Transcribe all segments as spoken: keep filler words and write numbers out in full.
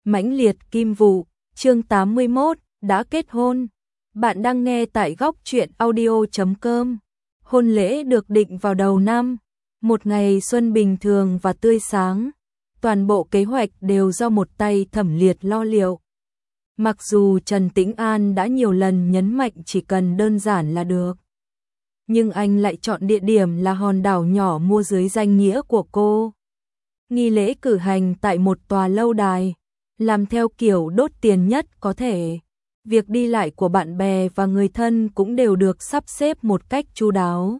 Mãnh liệt kim vụ, chương tám mươi mốt, đã kết hôn. Bạn đang nghe tại góc truyện audio chấm com. Hôn lễ được định vào đầu năm, một ngày xuân bình thường và tươi sáng. Toàn bộ kế hoạch đều do một tay Thẩm Liệt lo liệu. Mặc dù Trần Tĩnh An đã nhiều lần nhấn mạnh chỉ cần đơn giản là được, nhưng anh lại chọn địa điểm là hòn đảo nhỏ mua dưới danh nghĩa của cô. Nghi lễ cử hành tại một tòa lâu đài, làm theo kiểu đốt tiền nhất có thể. Việc đi lại của bạn bè và người thân cũng đều được sắp xếp một cách chu đáo.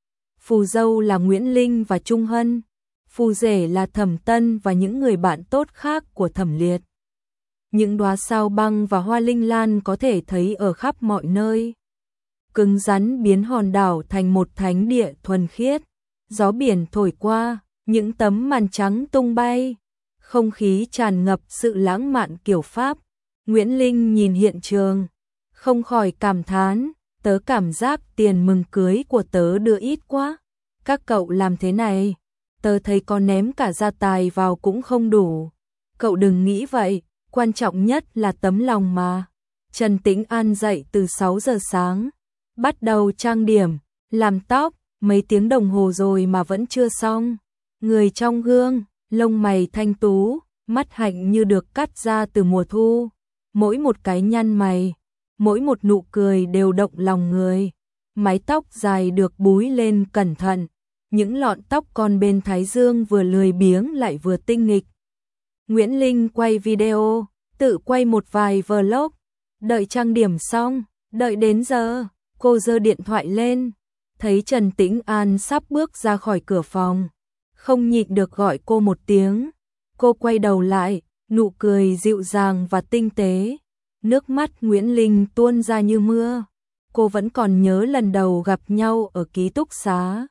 Phù dâu là Nguyễn Linh và Trung Hân, phù rể là Thẩm Tân và những người bạn tốt khác của Thẩm Liệt. Những đóa sao băng và hoa linh lan có thể thấy ở khắp mọi nơi, cứng rắn biến hòn đảo thành một thánh địa thuần khiết. Gió biển thổi qua, những tấm màn trắng tung bay, không khí tràn ngập sự lãng mạn kiểu Pháp. Nguyễn Linh nhìn hiện trường, không khỏi cảm thán, tớ cảm giác tiền mừng cưới của tớ đưa ít quá. Các cậu làm thế này, tớ thấy có ném cả gia tài vào cũng không đủ. Cậu đừng nghĩ vậy, quan trọng nhất là tấm lòng mà. Trần Tĩnh An dậy từ sáu giờ sáng, bắt đầu trang điểm, làm tóc, mấy tiếng đồng hồ rồi mà vẫn chưa xong. Người trong gương, lông mày thanh tú, mắt hạnh như được cắt ra từ mùa thu. Mỗi một cái nhăn mày, mỗi một nụ cười đều động lòng người. Mái tóc dài được búi lên cẩn thận, những lọn tóc con bên thái dương vừa lười biếng lại vừa tinh nghịch. Nguyễn Linh quay video, tự quay một vài vlog. Đợi trang điểm xong, đợi đến giờ, cô giơ điện thoại lên, thấy Trần Tĩnh An sắp bước ra khỏi cửa phòng, không nhịn được gọi cô một tiếng. Cô quay đầu lại, nụ cười dịu dàng và tinh tế, nước mắt Nguyễn Linh tuôn ra như mưa. Cô vẫn còn nhớ lần đầu gặp nhau ở ký túc xá.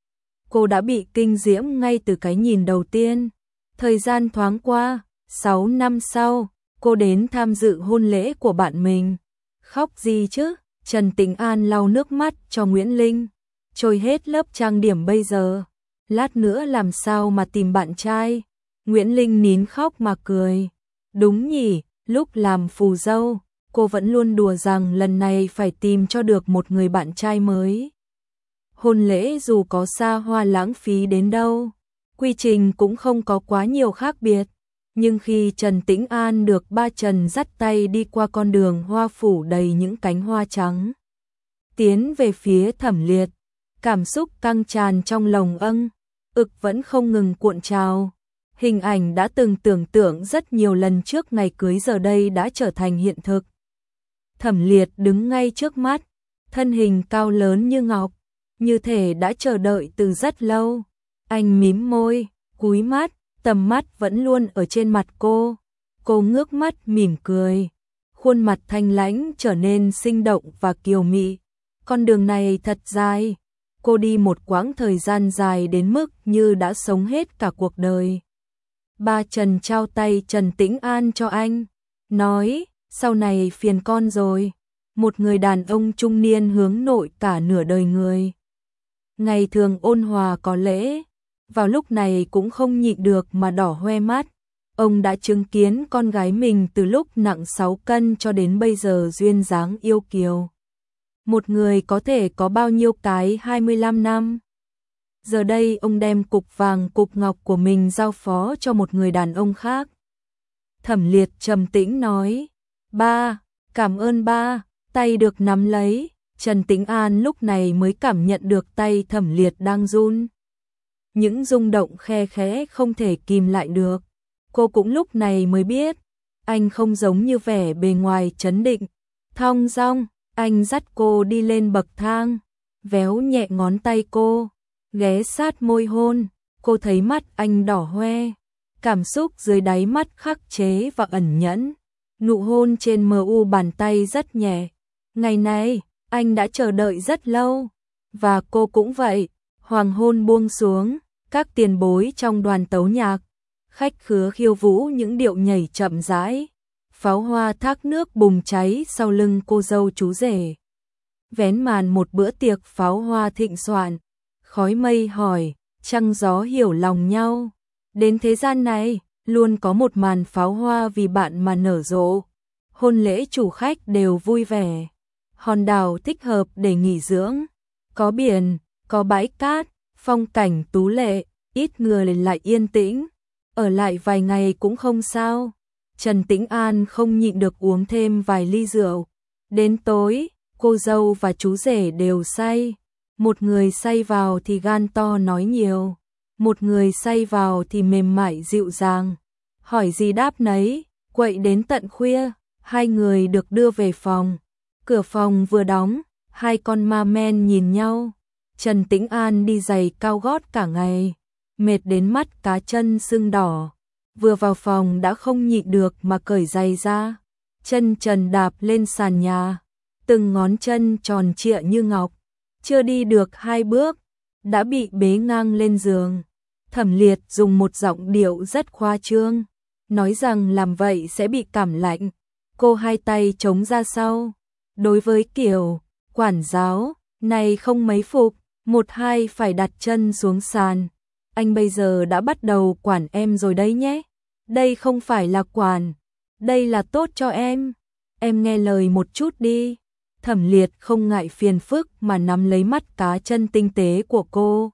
Cô đã bị kinh diễm ngay từ cái nhìn đầu tiên. Thời gian thoáng qua, sáu năm sau, cô đến tham dự hôn lễ của bạn mình. Khóc gì chứ? Trần Tĩnh An lau nước mắt cho Nguyễn Linh. Trôi hết lớp trang điểm bây giờ, lát nữa làm sao mà tìm bạn trai? Nguyễn Linh nín khóc mà cười. Đúng nhỉ, lúc làm phù dâu, cô vẫn luôn đùa rằng lần này phải tìm cho được một người bạn trai mới. Hôn lễ dù có xa hoa lãng phí đến đâu, quy trình cũng không có quá nhiều khác biệt. Nhưng khi Trần Tĩnh An được ba Trần dắt tay đi qua con đường hoa phủ đầy những cánh hoa trắng, tiến về phía Thẩm Liệt, cảm xúc căng tràn trong lồng âng, ực vẫn không ngừng cuộn trào. Hình ảnh đã từng tưởng tượng rất nhiều lần trước ngày cưới giờ đây đã trở thành hiện thực. Thẩm Liệt đứng ngay trước mắt, thân hình cao lớn như ngọc, như thể đã chờ đợi từ rất lâu. Anh mím môi, cúi mắt, tầm mắt vẫn luôn ở trên mặt cô. Cô ngước mắt mỉm cười, khuôn mặt thanh lãnh trở nên sinh động và kiều mị. Con đường này thật dài, cô đi một quãng thời gian dài đến mức như đã sống hết cả cuộc đời. Ba Trần trao tay Trần Tĩnh An cho anh, nói, sau này phiền con rồi. Một người đàn ông trung niên hướng nội cả nửa đời người. Ngày thường ôn hòa có lễ, vào lúc này cũng không nhịn được mà đỏ hoe mắt. Ông đã chứng kiến con gái mình từ lúc nặng sáu cân cho đến bây giờ duyên dáng yêu kiều. Một người có thể có bao nhiêu cái hai mươi lăm năm. Giờ đây ông đem cục vàng cục ngọc của mình giao phó cho một người đàn ông khác. Thẩm Liệt trầm tĩnh nói, ba, cảm ơn ba. Tay được nắm lấy, Trần Tĩnh An lúc này mới cảm nhận được tay Thẩm Liệt đang run. Những rung động khe khẽ không thể kìm lại được. Cô cũng lúc này mới biết, anh không giống như vẻ bề ngoài trấn định. Thong dong, anh dắt cô đi lên bậc thang, véo nhẹ ngón tay cô, ghé sát môi hôn. Cô thấy mắt anh đỏ hoe, cảm xúc dưới đáy mắt khắc chế và ẩn nhẫn. Nụ hôn trên mờ u bàn tay rất nhẹ. Ngày này, anh đã chờ đợi rất lâu, và cô cũng vậy. Hoàng hôn buông xuống, các tiền bối trong đoàn tấu nhạc, khách khứa khiêu vũ những điệu nhảy chậm rãi. Pháo hoa thác nước bùng cháy sau lưng cô dâu chú rể. Vén màn một bữa tiệc pháo hoa thịnh soạn, khói mây hỏi, trăng gió hiểu lòng nhau. Đến thế gian này, luôn có một màn pháo hoa vì bạn mà nở rộ. Hôn lễ chủ khách đều vui vẻ. Hòn đảo thích hợp để nghỉ dưỡng, có biển, có bãi cát, phong cảnh tú lệ, ít người lại yên tĩnh, ở lại vài ngày cũng không sao. Trần Tĩnh An không nhịn được uống thêm vài ly rượu. Đến tối, cô dâu và chú rể đều say. Một người say vào thì gan to nói nhiều, một người say vào thì mềm mại dịu dàng. Hỏi gì đáp nấy, quậy đến tận khuya, hai người được đưa về phòng. Cửa phòng vừa đóng, hai con ma men nhìn nhau. Trần Tĩnh An đi giày cao gót cả ngày, mệt đến mắt cá chân sưng đỏ. Vừa vào phòng đã không nhịn được mà cởi giày ra. Chân trần đạp lên sàn nhà, từng ngón chân tròn trịa như ngọc. Chưa đi được hai bước, đã bị bế ngang lên giường. Thẩm Liệt dùng một giọng điệu rất khoa trương, nói rằng làm vậy sẽ bị cảm lạnh. Cô hai tay chống ra sau. Đối với kiểu quản giáo này không mấy phục, một hai phải đặt chân xuống sàn. Anh bây giờ đã bắt đầu quản em rồi đấy nhé. Đây không phải là quản, đây là tốt cho em. Em nghe lời một chút đi. Thẩm Liệt không ngại phiền phức mà nắm lấy mắt cá chân tinh tế của cô.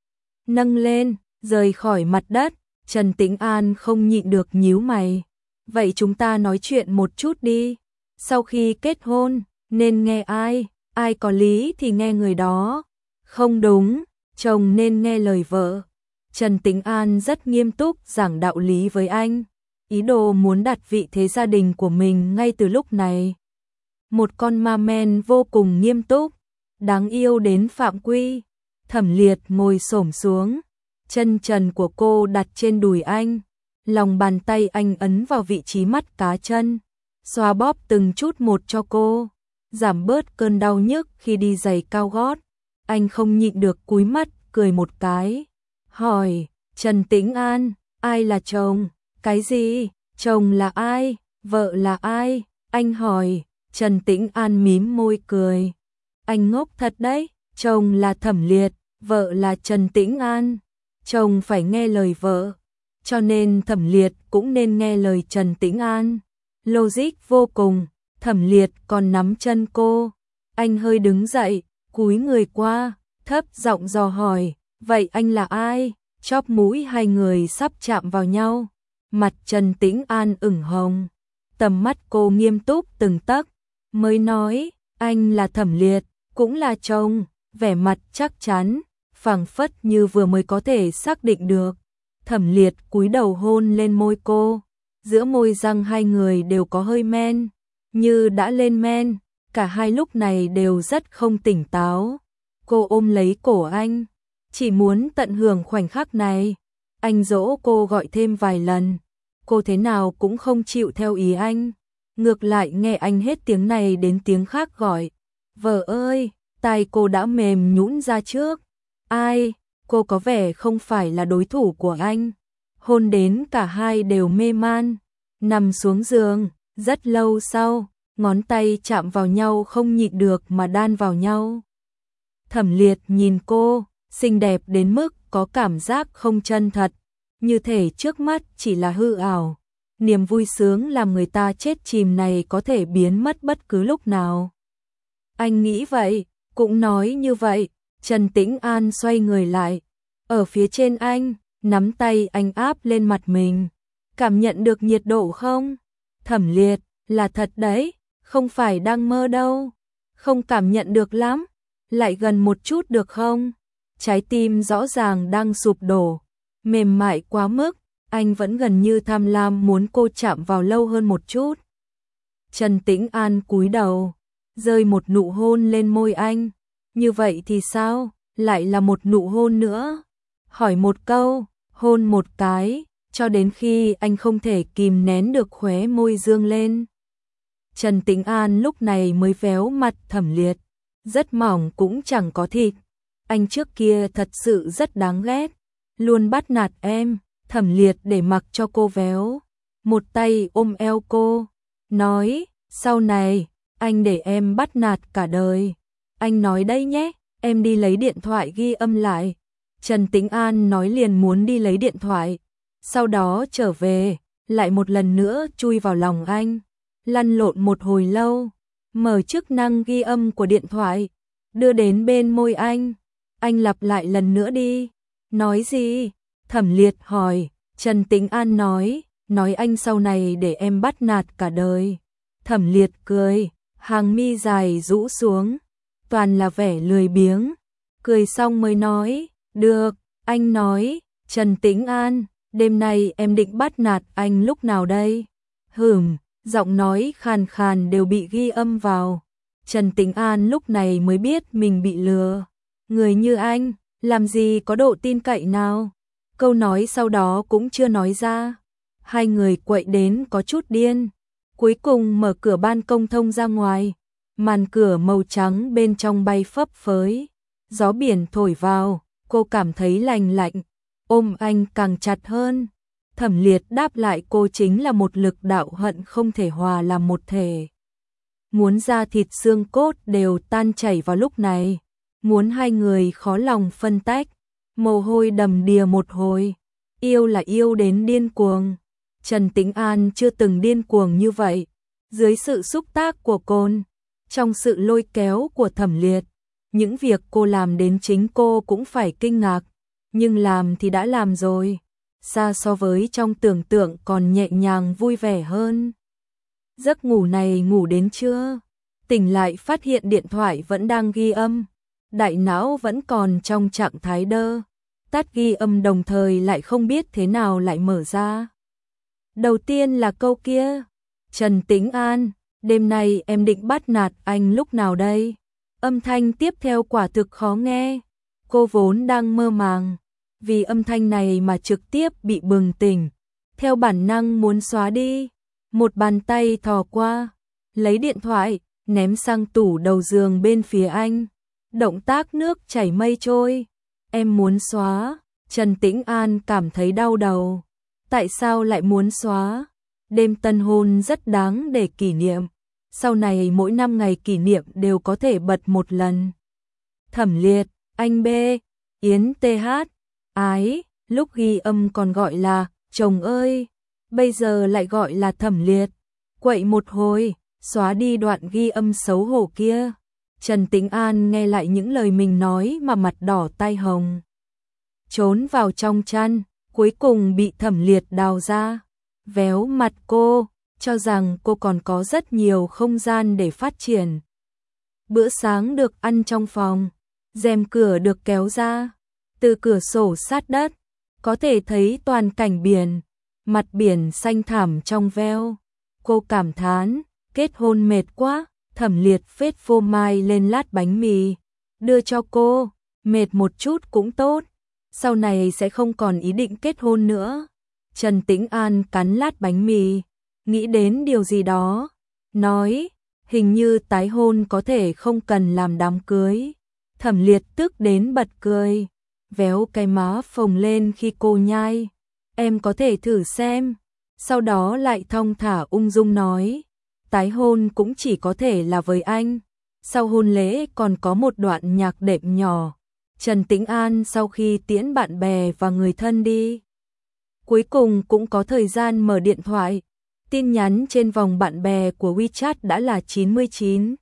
Nâng lên, rời khỏi mặt đất. Trần Tĩnh An không nhịn được nhíu mày. Vậy chúng ta nói chuyện một chút đi. Sau khi kết hôn, nên nghe ai? Ai có lý thì nghe người đó. Không đúng, chồng nên nghe lời vợ. Trần Tĩnh An rất nghiêm túc giảng đạo lý với anh, ý đồ muốn đặt vị thế gia đình của mình ngay từ lúc này. Một con ma men vô cùng nghiêm túc, đáng yêu đến phạm quy. Thẩm Liệt ngồi xổm xuống, chân trần của cô đặt trên đùi anh, lòng bàn tay anh ấn vào vị trí mắt cá chân, xoa bóp từng chút một cho cô, giảm bớt cơn đau nhức khi đi giày cao gót. Anh không nhịn được cúi mắt cười một cái, hỏi, Trần Tĩnh An, ai là chồng? Cái gì? Chồng là ai? Vợ là ai? Anh hỏi. Trần Tĩnh An mím môi cười. Anh ngốc thật đấy, chồng là Thẩm Liệt, vợ là Trần Tĩnh An. Chồng phải nghe lời vợ, cho nên Thẩm Liệt cũng nên nghe lời Trần Tĩnh An. Logic vô cùng. Thẩm Liệt còn nắm chân cô. Anh hơi đứng dậy, cúi người qua, thấp giọng dò hỏi, vậy anh là ai? Chóp mũi hai người sắp chạm vào nhau. Mặt Trần Tĩnh An ửng hồng, tầm mắt cô nghiêm túc từng tấc, mới nói, anh là Thẩm Liệt, cũng là chồng. Vẻ mặt chắc chắn, phảng phất như vừa mới có thể xác định được. Thẩm Liệt cúi đầu hôn lên môi cô, giữa môi răng hai người đều có hơi men, như đã lên men, cả hai lúc này đều rất không tỉnh táo. Cô ôm lấy cổ anh, chỉ muốn tận hưởng khoảnh khắc này. Anh dỗ cô gọi thêm vài lần, cô thế nào cũng không chịu theo ý anh, ngược lại nghe anh hết tiếng này đến tiếng khác gọi, vợ ơi. Tai cô đã mềm nhũn ra trước. Ai? Cô có vẻ không phải là đối thủ của anh. Hôn đến cả hai đều mê man, nằm xuống giường. Rất lâu sau, ngón tay chạm vào nhau không nhịn được mà đan vào nhau. Thẩm Liệt nhìn cô, xinh đẹp đến mức có cảm giác không chân thật, như thể trước mắt chỉ là hư ảo. Niềm vui sướng làm người ta chết chìm này có thể biến mất bất cứ lúc nào. Anh nghĩ vậy, cũng nói như vậy. Trần Tĩnh An xoay người lại, ở phía trên anh, nắm tay anh áp lên mặt mình. Cảm nhận được nhiệt độ không? Thẩm Liệt, là thật đấy, không phải đang mơ đâu. Không cảm nhận được lắm, lại gần một chút được không? Trái tim rõ ràng đang sụp đổ, mềm mại quá mức, anh vẫn gần như tham lam muốn cô chạm vào lâu hơn một chút. Trần Tĩnh An cúi đầu, rơi một nụ hôn lên môi anh. Như vậy thì sao? Lại là một nụ hôn nữa. Hỏi một câu, hôn một cái, cho đến khi anh không thể kìm nén được khóe môi dương lên. Trần Tĩnh An lúc này mới véo mặt Thẩm Liệt, rất mỏng cũng chẳng có thịt. Anh trước kia thật sự rất đáng ghét, luôn bắt nạt em. Thẩm Liệt để mặc cho cô véo, một tay ôm eo cô, nói, sau này, anh để em bắt nạt cả đời. Anh nói đây nhé, em đi lấy điện thoại ghi âm lại. Trần Tĩnh An nói liền muốn đi lấy điện thoại. sau đó trở về, lại một lần nữa chui vào lòng anh, lăn lộn một hồi lâu, mở chức năng ghi âm của điện thoại, đưa đến bên môi anh. Anh lặp lại lần nữa đi. Nói gì? Thẩm Liệt hỏi. Trần Tĩnh An nói, nói anh sau này để em bắt nạt cả đời. Thẩm Liệt cười, hàng mi dài rũ xuống, toàn là vẻ lười biếng. Cười xong mới nói, được, anh nói, Trần Tĩnh An, đêm nay em định bắt nạt anh lúc nào đây? Hửm, giọng nói khàn khàn đều bị ghi âm vào. Trần Tĩnh An lúc này mới biết mình bị lừa. Người như anh, làm gì có độ tin cậy nào? Câu nói sau đó cũng chưa nói ra. Hai người quậy đến có chút điên. Cuối cùng mở cửa ban công thông ra ngoài. Màn cửa màu trắng bên trong bay phấp phới. Gió biển thổi vào, cô cảm thấy lành lạnh. Ôm anh càng chặt hơn. Thẩm Liệt đáp lại cô chính là một lực đạo hận không thể hòa làm một thể. Muốn da thịt xương cốt đều tan chảy vào lúc này. Muốn hai người khó lòng phân tách. Mồ hôi đầm đìa một hồi. Yêu là yêu đến điên cuồng. Trần Tĩnh An chưa từng điên cuồng như vậy. Dưới sự xúc tác của Côn, trong sự lôi kéo của Thẩm Liệt, những việc cô làm đến chính cô cũng phải kinh ngạc. Nhưng làm thì đã làm rồi. Xa so với trong tưởng tượng còn nhẹ nhàng vui vẻ hơn. Giấc ngủ này ngủ đến trưa. Tỉnh lại phát hiện điện thoại vẫn đang ghi âm. Đại não vẫn còn trong trạng thái đơ. Tắt ghi âm đồng thời lại không biết thế nào lại mở ra. Đầu tiên là câu kia. Trần Tĩnh An, đêm nay em định bắt nạt anh lúc nào đây? Âm thanh tiếp theo quả thực khó nghe. Cô vốn đang mơ màng. Vì âm thanh này mà trực tiếp bị bừng tỉnh. Theo bản năng muốn xóa đi. Một bàn tay thò qua. Lấy điện thoại, ném sang tủ đầu giường bên phía anh. Động tác nước chảy mây trôi. Em muốn xóa. Trần Tĩnh An cảm thấy đau đầu. Tại sao lại muốn xóa? Đêm tân hôn rất đáng để kỷ niệm. Sau này mỗi năm ngày kỷ niệm đều có thể bật một lần. Thẩm Liệt, anh B, Yến tê hát, ái, lúc ghi âm còn gọi là chồng ơi, bây giờ lại gọi là Thẩm Liệt. Quậy một hồi, xóa đi đoạn ghi âm xấu hổ kia. Trần Tĩnh An nghe lại những lời mình nói mà mặt đỏ tai hồng. Trốn vào trong chăn, cuối cùng bị Thẩm Liệt đào ra. Véo mặt cô, cho rằng cô còn có rất nhiều không gian để phát triển. Bữa sáng được ăn trong phòng, rèm cửa được kéo ra. Từ cửa sổ sát đất, có thể thấy toàn cảnh biển, mặt biển xanh thẳm trong veo. Cô cảm thán, kết hôn mệt quá. Thẩm Liệt phết phô mai lên lát bánh mì, đưa cho cô, mệt một chút cũng tốt, sau này sẽ không còn ý định kết hôn nữa. Trần Tĩnh An cắn lát bánh mì, nghĩ đến điều gì đó, nói, hình như tái hôn có thể không cần làm đám cưới. Thẩm Liệt tức đến bật cười, véo cái má phồng lên khi cô nhai, em có thể thử xem, sau đó lại thong thả ung dung nói. Tái hôn cũng chỉ có thể là với anh. Sau hôn lễ còn có một đoạn nhạc đệm nhỏ. Trần Tĩnh An sau khi tiễn bạn bè và người thân đi, cuối cùng cũng có thời gian mở điện thoại. Tin nhắn trên vòng bạn bè của WeChat đã là chín mươi chín.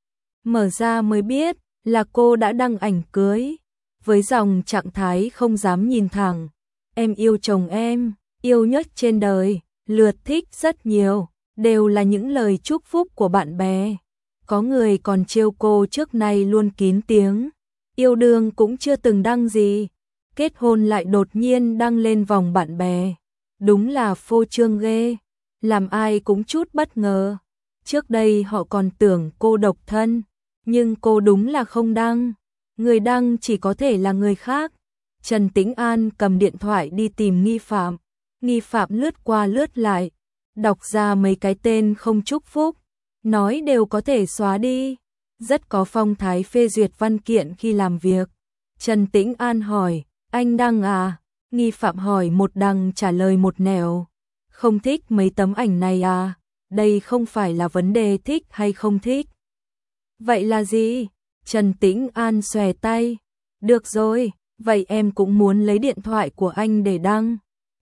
Mở ra mới biết là cô đã đăng ảnh cưới. Với dòng trạng thái không dám nhìn thẳng. Em yêu chồng em, yêu nhất trên đời, lượt thích rất nhiều. Đều là những lời chúc phúc của bạn bè. Có người còn trêu cô trước nay luôn kín tiếng. Yêu đương cũng chưa từng đăng gì. Kết hôn lại đột nhiên đăng lên vòng bạn bè. Đúng là phô trương ghê. Làm ai cũng chút bất ngờ. Trước đây họ còn tưởng cô độc thân. Nhưng cô đúng là không đăng. Người đăng chỉ có thể là người khác. Trần Tĩnh An cầm điện thoại đi tìm nghi phạm. Nghi phạm lướt qua lướt lại. Đọc ra mấy cái tên không chúc phúc, nói đều có thể xóa đi, rất có phong thái phê duyệt văn kiện khi làm việc. Trần Tĩnh An hỏi, anh đăng à? Nghi phạm hỏi một đằng trả lời một nẻo. Không thích mấy tấm ảnh này à? Đây không phải là vấn đề thích hay không thích. Vậy là gì? Trần Tĩnh An xòe tay. Được rồi, vậy em cũng muốn lấy điện thoại của anh để đăng.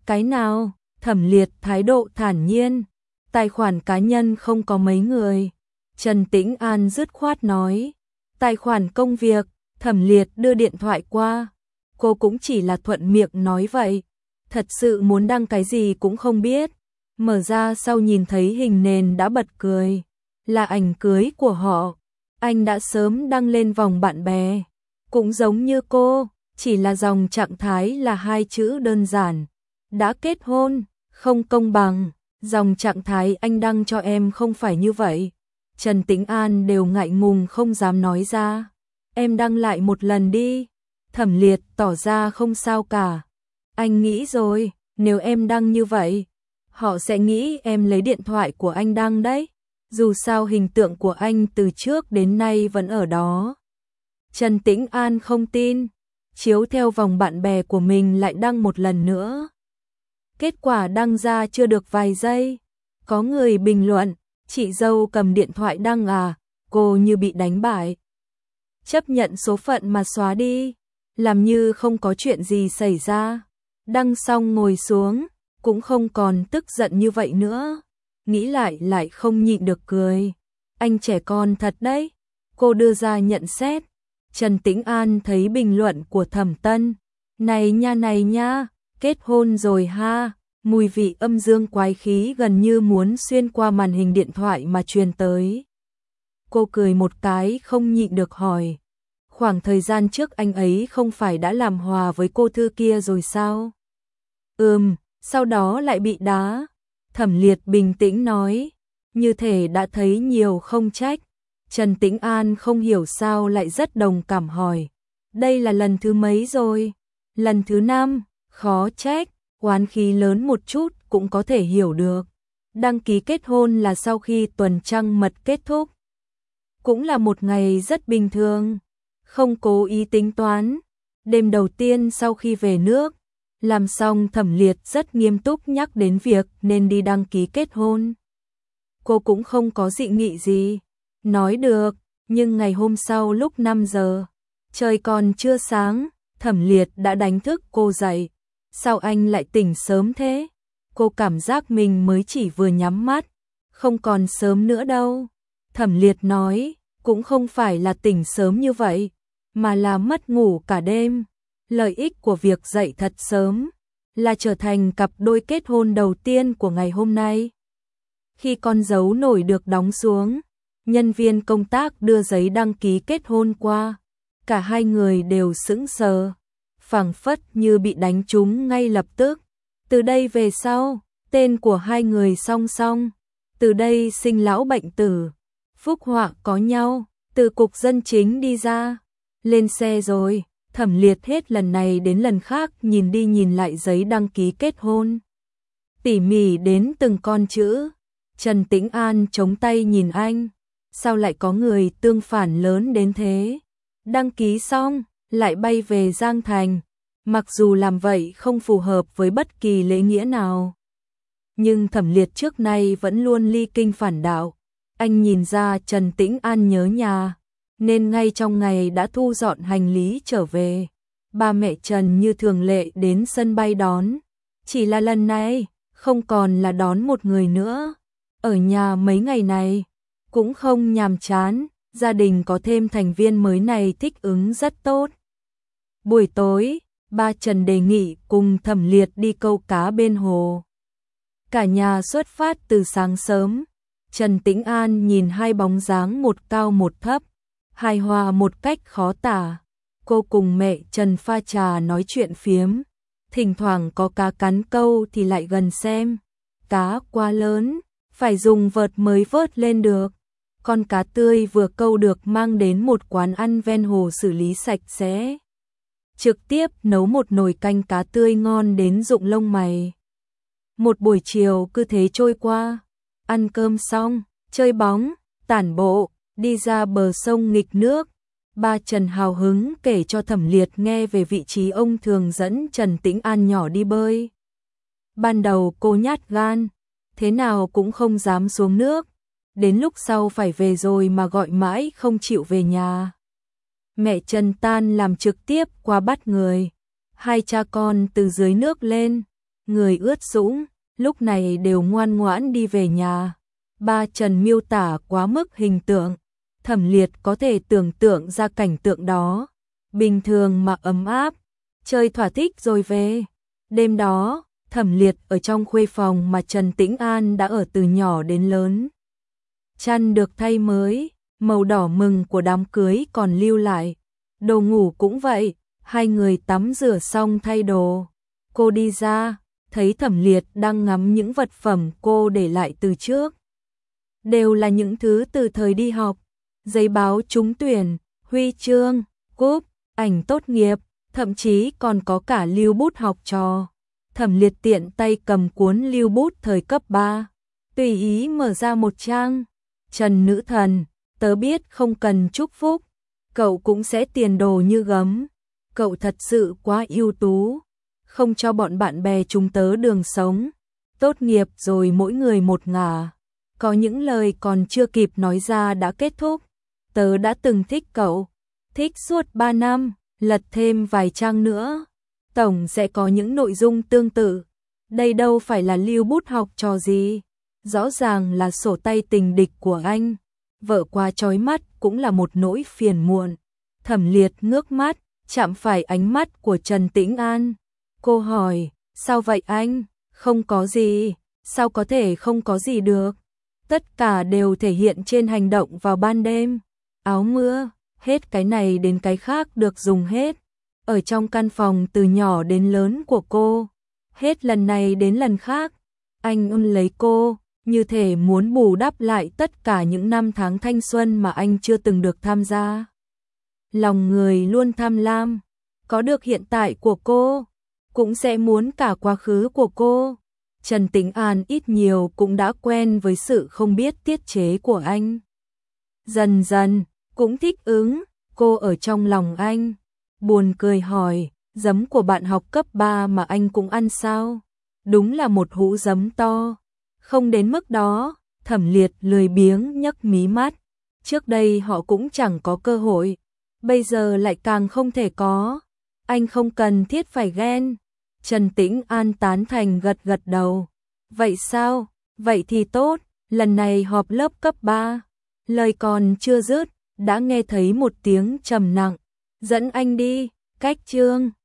Cái nào? Thẩm Liệt thái độ thản nhiên. Tài khoản cá nhân không có mấy người. Trần Tĩnh An dứt khoát nói. Tài khoản công việc. Thẩm Liệt đưa điện thoại qua. Cô cũng chỉ là thuận miệng nói vậy. Thật sự muốn đăng cái gì cũng không biết. Mở ra sau nhìn thấy hình nền đã bật cười. Là ảnh cưới của họ. Anh đã sớm đăng lên vòng bạn bè. Cũng giống như cô, chỉ là dòng trạng thái là hai chữ đơn giản. Đã kết hôn, không công bằng. Dòng trạng thái anh đăng cho em không phải như vậy. Trần Tĩnh An đều ngại ngùng không dám nói ra. Em đăng lại một lần đi. Thẩm Liệt tỏ ra không sao cả. Anh nghĩ rồi, nếu em đăng như vậy, họ sẽ nghĩ em lấy điện thoại của anh đăng đấy. Dù sao hình tượng của anh từ trước đến nay vẫn ở đó. Trần Tĩnh An không tin, chiếu theo vòng bạn bè của mình lại đăng một lần nữa. Kết quả đăng ra chưa được vài giây, có người bình luận, chị dâu cầm điện thoại đăng à, cô như bị đánh bại. Chấp nhận số phận mà xóa đi, làm như không có chuyện gì xảy ra. Đăng xong ngồi xuống, cũng không còn tức giận như vậy nữa. Nghĩ lại lại không nhịn được cười. Anh trẻ con thật đấy. Cô đưa ra nhận xét. Trần Tĩnh An thấy bình luận của Thẩm Tân. Này nha này nha, kết hôn rồi ha. Mùi vị âm dương quái khí gần như muốn xuyên qua màn hình điện thoại mà truyền tới. Cô cười một cái không nhịn được hỏi. Khoảng thời gian trước anh ấy không phải đã làm hòa với cô thư kia rồi sao? Ừm, sau đó lại bị đá. Thẩm Liệt bình tĩnh nói, như thể đã thấy nhiều không trách. Trần Tĩnh An không hiểu sao lại rất đồng cảm hỏi. Đây là lần thứ mấy rồi? Lần thứ năm, khó trách, oán khí lớn một chút cũng có thể hiểu được. Đăng ký kết hôn là sau khi tuần trăng mật kết thúc. Cũng là một ngày rất bình thường, không cố ý tính toán. Đêm đầu tiên sau khi về nước, làm xong Thẩm Liệt rất nghiêm túc nhắc đến việc nên đi đăng ký kết hôn. Cô cũng không có dị nghị gì. Nói được, nhưng ngày hôm sau lúc năm giờ, trời còn chưa sáng, Thẩm Liệt đã đánh thức cô dậy. Sao anh lại tỉnh sớm thế? Cô cảm giác mình mới chỉ vừa nhắm mắt, không còn sớm nữa đâu. Thẩm Liệt nói, cũng không phải là tỉnh sớm như vậy, mà là mất ngủ cả đêm. Lợi ích của việc dậy thật sớm là trở thành cặp đôi kết hôn đầu tiên của ngày hôm nay. Khi con dấu nổi được đóng xuống, nhân viên công tác đưa giấy đăng ký kết hôn qua. Cả hai người đều sững sờ, phảng phất như bị đánh trúng ngay lập tức. Từ đây về sau, tên của hai người song song. Từ đây sinh lão bệnh tử, phúc họa có nhau. Từ cục dân chính đi ra, lên xe rồi. Thẩm Liệt hết lần này đến lần khác nhìn đi nhìn lại giấy đăng ký kết hôn, tỉ mỉ đến từng con chữ. Trần Tĩnh An chống tay nhìn anh, sao lại có người tương phản lớn đến thế? Đăng ký xong, lại bay về Giang Thành, mặc dù làm vậy không phù hợp với bất kỳ lễ nghĩa nào. Nhưng Thẩm Liệt trước nay vẫn luôn ly kinh phản đạo, anh nhìn ra Trần Tĩnh An nhớ nhà, nên ngay trong ngày đã thu dọn hành lý trở về. Ba mẹ Trần như thường lệ đến sân bay đón, chỉ là lần này không còn là đón một người nữa. Ở nhà mấy ngày này cũng không nhàm chán, gia đình có thêm thành viên mới này thích ứng rất tốt. Buổi tối, ba Trần đề nghị cùng Thẩm Liệt đi câu cá bên hồ. Cả nhà xuất phát từ sáng sớm. Trần Tĩnh An nhìn hai bóng dáng một cao một thấp, hài hòa một cách khó tả. Cô cùng mẹ Trần pha trà nói chuyện phiếm, thỉnh thoảng có cá cắn câu thì lại gần xem. Cá quá lớn, phải dùng vợt mới vớt lên được. Con cá tươi vừa câu được mang đến một quán ăn ven hồ xử lý sạch sẽ. Trực tiếp nấu một nồi canh cá tươi ngon đến rụng lông mày. Một buổi chiều cứ thế trôi qua, ăn cơm xong, chơi bóng, tản bộ, đi ra bờ sông nghịch nước. Ba Trần hào hứng kể cho Thẩm Liệt nghe về vị trí ông thường dẫn Trần Tĩnh An nhỏ đi bơi. Ban đầu cô nhát gan, thế nào cũng không dám xuống nước. Đến lúc sau phải về rồi mà gọi mãi không chịu về nhà. Mẹ Trần tan làm trực tiếp qua bắt người. Hai cha con từ dưới nước lên, người ướt sũng, lúc này đều ngoan ngoãn đi về nhà. Ba Trần miêu tả quá mức hình tượng, Thẩm Liệt có thể tưởng tượng ra cảnh tượng đó. Bình thường mà ấm áp, chơi thỏa thích rồi về. Đêm đó, Thẩm Liệt ở trong khuê phòng mà Trần Tĩnh An đã ở từ nhỏ đến lớn. Chăn được thay mới, màu đỏ mừng của đám cưới còn lưu lại. Đồ ngủ cũng vậy, hai người tắm rửa xong thay đồ. Cô đi ra, thấy Thẩm Liệt đang ngắm những vật phẩm cô để lại từ trước. Đều là những thứ từ thời đi học, giấy báo trúng tuyển, huy chương, cúp, ảnh tốt nghiệp, thậm chí còn có cả lưu bút học trò. Thẩm Liệt tiện tay cầm cuốn lưu bút thời cấp ba, tùy ý mở ra một trang. Trần nữ thần, tớ biết không cần chúc phúc, cậu cũng sẽ tiền đồ như gấm. Cậu thật sự quá ưu tú, không cho bọn bạn bè chúng tớ đường sống. Tốt nghiệp rồi mỗi người một ngả. Có những lời còn chưa kịp nói ra đã kết thúc. Tớ đã từng thích cậu, thích suốt ba năm, lật thêm vài trang nữa. Tổng sẽ có những nội dung tương tự. Đây đâu phải là lưu bút học trò gì. Rõ ràng là sổ tay tình địch của anh. Vợ quá chói mắt cũng là một nỗi phiền muộn. Thẩm Liệt ngước mắt, chạm phải ánh mắt của Trần Tĩnh An. Cô hỏi, sao vậy anh? Không có gì, sao có thể không có gì được? Tất cả đều thể hiện trên hành động vào ban đêm. Áo mưa, hết cái này đến cái khác được dùng hết. Ở trong căn phòng từ nhỏ đến lớn của cô, hết lần này đến lần khác, anh ôm lấy cô, như thể muốn bù đắp lại tất cả những năm tháng thanh xuân mà anh chưa từng được tham gia. Lòng người luôn tham lam, có được hiện tại của cô, cũng sẽ muốn cả quá khứ của cô. Trần Tĩnh An ít nhiều cũng đã quen với sự không biết tiết chế của anh. Dần dần, cũng thích ứng, cô ở trong lòng anh. Buồn cười hỏi, giấm của bạn học cấp ba mà anh cũng ăn sao? Đúng là một hũ giấm to. Không đến mức đó, Thẩm Liệt lười biếng nhấc mí mắt. Trước đây họ cũng chẳng có cơ hội, bây giờ lại càng không thể có. Anh không cần thiết phải ghen. Trần Tĩnh An tán thành gật gật đầu. Vậy sao? Vậy thì tốt, lần này họp lớp cấp ba. Lời còn chưa dứt, đã nghe thấy một tiếng trầm nặng. Dẫn anh đi, cách chương.